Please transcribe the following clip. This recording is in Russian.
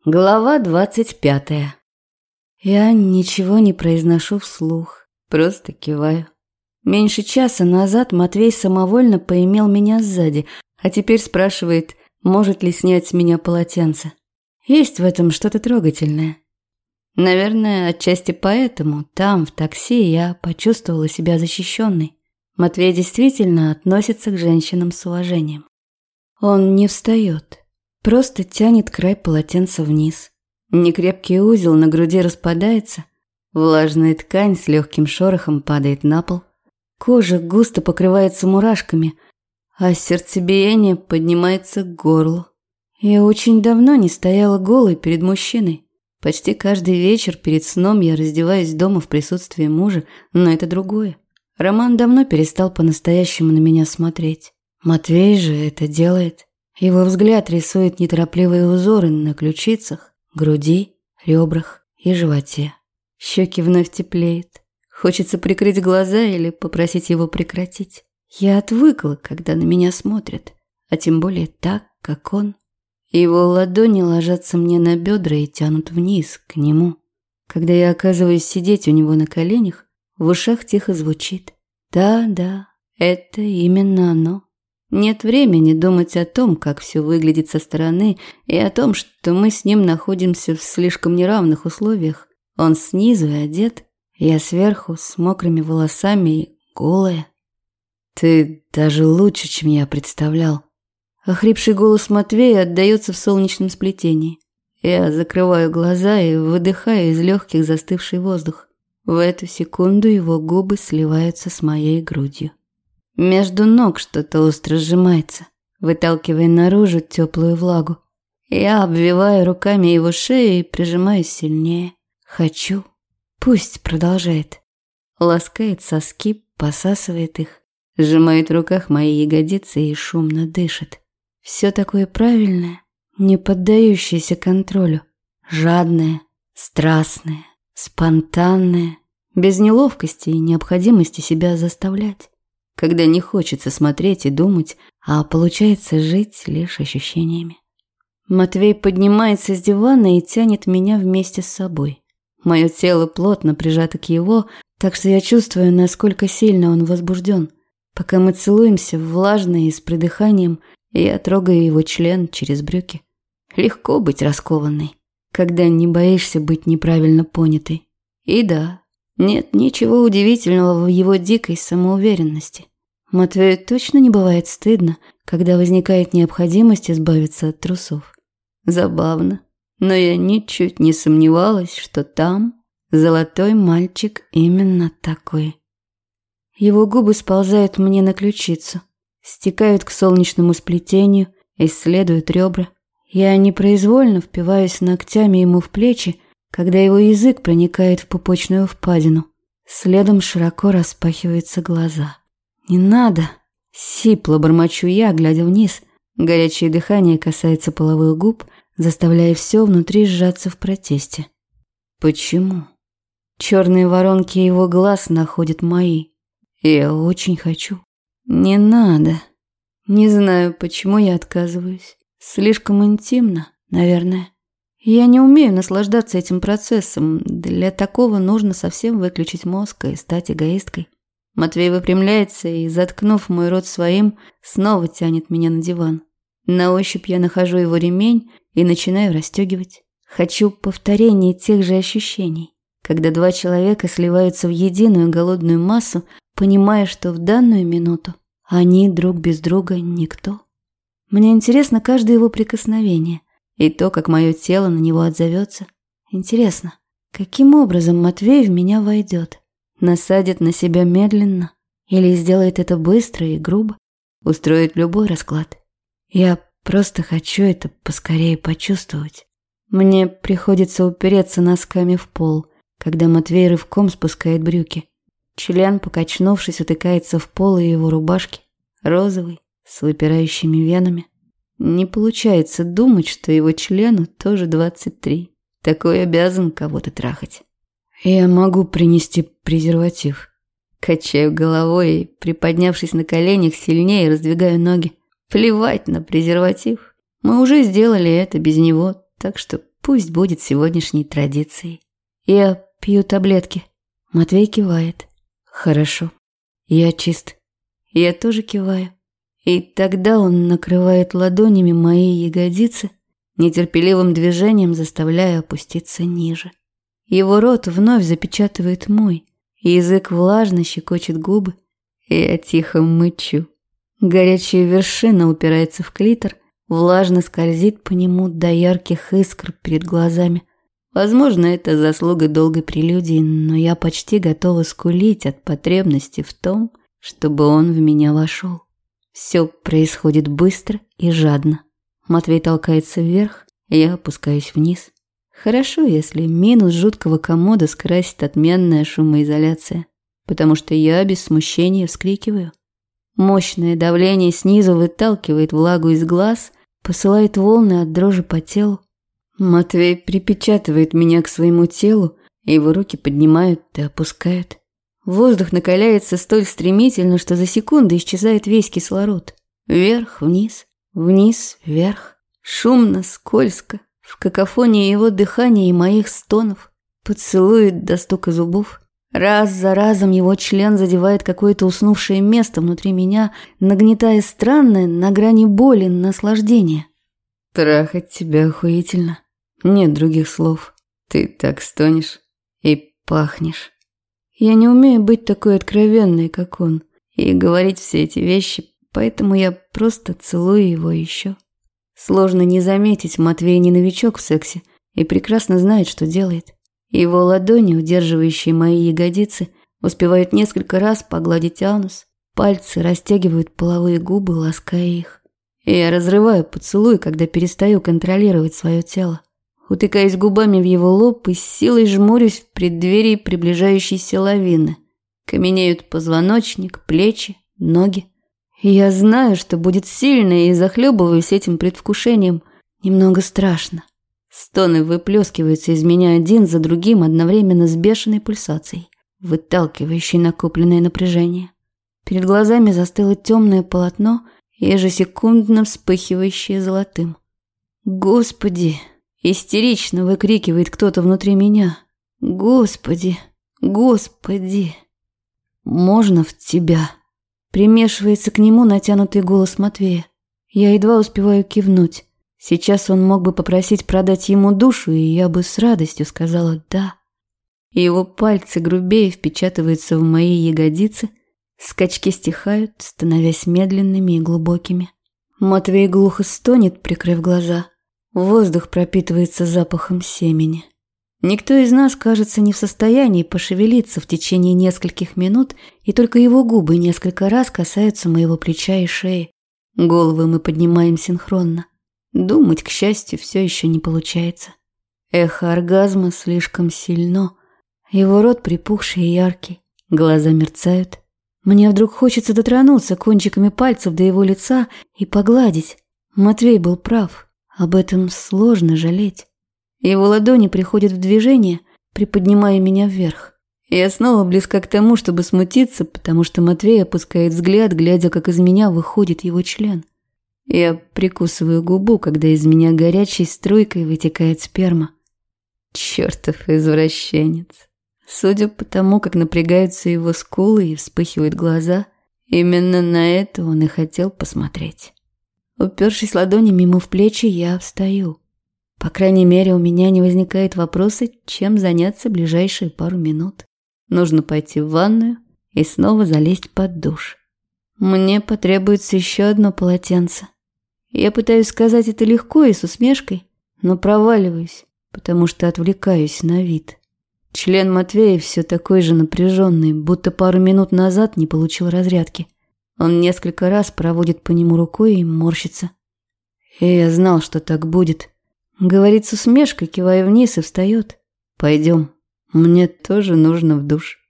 Глава 25. Я ничего не произношу вслух, просто киваю. Меньше часа назад Матвей самовольно поимел меня сзади, а теперь спрашивает, может ли снять с меня полотенце. Есть в этом что-то трогательное. Наверное, отчасти поэтому там, в такси, я почувствовала себя защищенной. Матвей действительно относится к женщинам с уважением. Он не встает. Просто тянет край полотенца вниз. Некрепкий узел на груди распадается. Влажная ткань с легким шорохом падает на пол. Кожа густо покрывается мурашками, а сердцебиение поднимается к горлу. Я очень давно не стояла голой перед мужчиной. Почти каждый вечер перед сном я раздеваюсь дома в присутствии мужа, но это другое. Роман давно перестал по-настоящему на меня смотреть. Матвей же это делает. Его взгляд рисует неторопливые узоры на ключицах, груди, ребрах и животе. Щеки вновь теплеют. Хочется прикрыть глаза или попросить его прекратить. Я отвыкла, когда на меня смотрят, а тем более так, как он. Его ладони ложатся мне на бедра и тянут вниз, к нему. Когда я оказываюсь сидеть у него на коленях, в ушах тихо звучит: «Да, это именно оно». Нет времени думать о том, как все выглядит со стороны, и о том, что мы с ним находимся в слишком неравных условиях. Он снизу и одет, я сверху с мокрыми волосами и голая. «Ты даже лучше, чем я представлял». Охрипший голос Матвея отдаётся в солнечном сплетении. Я закрываю глаза и выдыхаю из легких застывший воздух. В эту секунду его губы сливаются с моей грудью. Между ног что-то остро сжимается, выталкивая наружу теплую влагу. Я обвиваю руками его шею и прижимаюсь сильнее. Хочу. Пусть продолжает. Ласкает соски, посасывает их, сжимает в руках мои ягодицы и шумно дышит. Все такое правильное, не поддающееся контролю. Жадное, страстное, спонтанное, без неловкости и необходимости себя заставлять. Когда не хочется смотреть и думать, а получается жить лишь ощущениями. Матвей поднимается с дивана и тянет меня вместе с собой. Мое тело плотно прижато к его, так что я чувствую, насколько сильно он возбужден. Пока мы целуемся, влажно и с придыханием, я трогаю его член через брюки. Легко быть раскованной, когда не боишься быть неправильно понятой. И да, нет ничего удивительного в его дикой самоуверенности. Матвею точно не бывает стыдно, когда возникает необходимость избавиться от трусов. Забавно, но я ничуть не сомневалась, что там золотой мальчик именно такой. Его губы сползают мне на ключицу, стекают к солнечному сплетению, исследуют ребра. Я непроизвольно впиваюсь ногтями ему в плечи, когда его язык проникает в пупочную впадину. Следом широко распахиваются глаза. «Не надо!» – сипло бормочу я, глядя вниз. Горячее дыхание касается половых губ, заставляя все внутри сжаться в протесте. Почему? Черные воронки его глаз находят мои. Я очень хочу. Не надо. Не знаю, почему я отказываюсь. Слишком интимно, наверное. Я не умею наслаждаться этим процессом. Для такого нужно совсем выключить мозг и стать эгоисткой. Матвей выпрямляется и, заткнув мой рот своим, снова тянет меня на диван. На ощупь я нахожу его ремень и начинаю расстегивать. Хочу повторения тех же ощущений, когда два человека сливаются в единую голодную массу, понимая, что в данную минуту они друг без друга никто. Мне интересно каждое его прикосновение и то, как мое тело на него отзовется. Интересно, каким образом Матвей в меня войдет? Насадит на себя медленно или сделает это быстро и грубо? Устроит любой расклад. Я просто хочу это поскорее почувствовать. Мне приходится упереться носками в пол, когда Матвей рывком спускает брюки. Член, покачнувшись, утыкается в полы его рубашки, розовый, с выпирающими венами. Не получается думать, что его члену тоже 23. Такой обязан кого-то трахать. Я могу принести презерватив. Качаю головой и, приподнявшись на коленях, сильнее раздвигаю ноги. Плевать на презерватив. Мы уже сделали это без него, так что Пусть будет сегодняшней традицией. Я пью таблетки. Матвей кивает. Хорошо. Я чист. Я тоже киваю. И тогда он накрывает ладонями мои ягодицы, нетерпеливым движением заставляя опуститься ниже. Его рот вновь запечатывает мой. Язык влажно щекочет губы. Я тихо мычу. Горячая вершина упирается в клитор, влажно скользит по нему до ярких искр перед глазами. Возможно, это заслуга долгой прелюдии, но я почти готова скулить от потребности в том, чтобы он в меня вошел. Все происходит быстро и жадно. Матвей толкается вверх, я опускаюсь вниз. Хорошо, если минус жуткого комода скрасит отменная шумоизоляция, потому что я без смущения вскрикиваю. Мощное давление снизу выталкивает влагу из глаз, посылает волны от дрожи по телу. Матвей припечатывает меня к своему телу, его руки поднимают и опускают. Воздух накаляется столь стремительно, что за секунду исчезает весь кислород. Вверх, вниз, вниз, вверх. Шумно, скользко, в какофонии его дыхания и моих стонов. Поцелует до стука зубов. Раз за разом его член задевает какое-то уснувшее место внутри меня, нагнетая странное на грани боли наслаждение. Трахать тебя охуительно. Нет других слов. Ты так стонешь и пахнешь. Я не умею быть такой откровенной, как он, и говорить все эти вещи, поэтому я просто целую его еще. Сложно не заметить, Матвей не новичок в сексе и прекрасно знает, что делает. Его ладони, удерживающие мои ягодицы, успевают несколько раз погладить анус, пальцы растягивают половые губы, лаская их. И я разрываю поцелуй, когда перестаю контролировать свое тело. Утыкаюсь губами в его лоб и с силой жмурюсь в преддверии приближающейся лавины. Каменеют позвоночник, плечи, ноги. И я знаю, что будет сильно, и захлебываюсь этим предвкушением. Немного страшно. Стоны выплескиваются из меня один за другим одновременно с бешеной пульсацией, выталкивающей накопленное напряжение. Перед глазами застыло темное полотно, ежесекундно вспыхивающее золотым. «Господи!» – истерично выкрикивает кто-то внутри меня. «Господи! Господи! Можно в тебя?» Примешивается к нему натянутый голос Матвея. Я едва успеваю кивнуть. Сейчас он мог бы попросить продать ему душу, и я бы с радостью сказала «да». Его пальцы грубее впечатываются в мои ягодицы, скачки стихают, становясь медленными и глубокими. Матвей глухо стонет, прикрыв глаза. Воздух пропитывается запахом семени. Никто из нас, кажется, не в состоянии пошевелиться в течение нескольких минут, и только его губы несколько раз касаются моего плеча и шеи. Головы мы поднимаем синхронно. Думать, к счастью, все еще не получается. Эхо оргазма слишком сильно. Его рот припухший и яркий, глаза мерцают. Мне вдруг хочется дотронуться кончиками пальцев до его лица и погладить. Матвей был прав, об этом сложно жалеть. Его ладони приходят в движение, приподнимая меня вверх. Я снова близка к тому, чтобы смутиться, потому что Матвей опускает взгляд, глядя, как из меня выходит его член. Я прикусываю губу, когда из меня горячей струйкой вытекает сперма. Чертов извращенец. Судя по тому, как напрягаются его скулы и вспыхивают глаза, именно на это он и хотел посмотреть. Упершись ладонями ему в плечи, я встаю. По крайней мере, у меня не возникает вопроса, чем заняться ближайшие пару минут. Нужно пойти в ванную и снова залезть под душ. Мне потребуется еще одно полотенце. Я пытаюсь сказать это легко и с усмешкой, но проваливаюсь, потому что отвлекаюсь на вид. Член Матвея все такой же напряженный, будто пару минут назад не получил разрядки. Он несколько раз проводит по нему рукой и морщится. И я знал, что так будет. Говорит с усмешкой, кивая вниз, и встает. «Пойдем, мне тоже нужно в душ».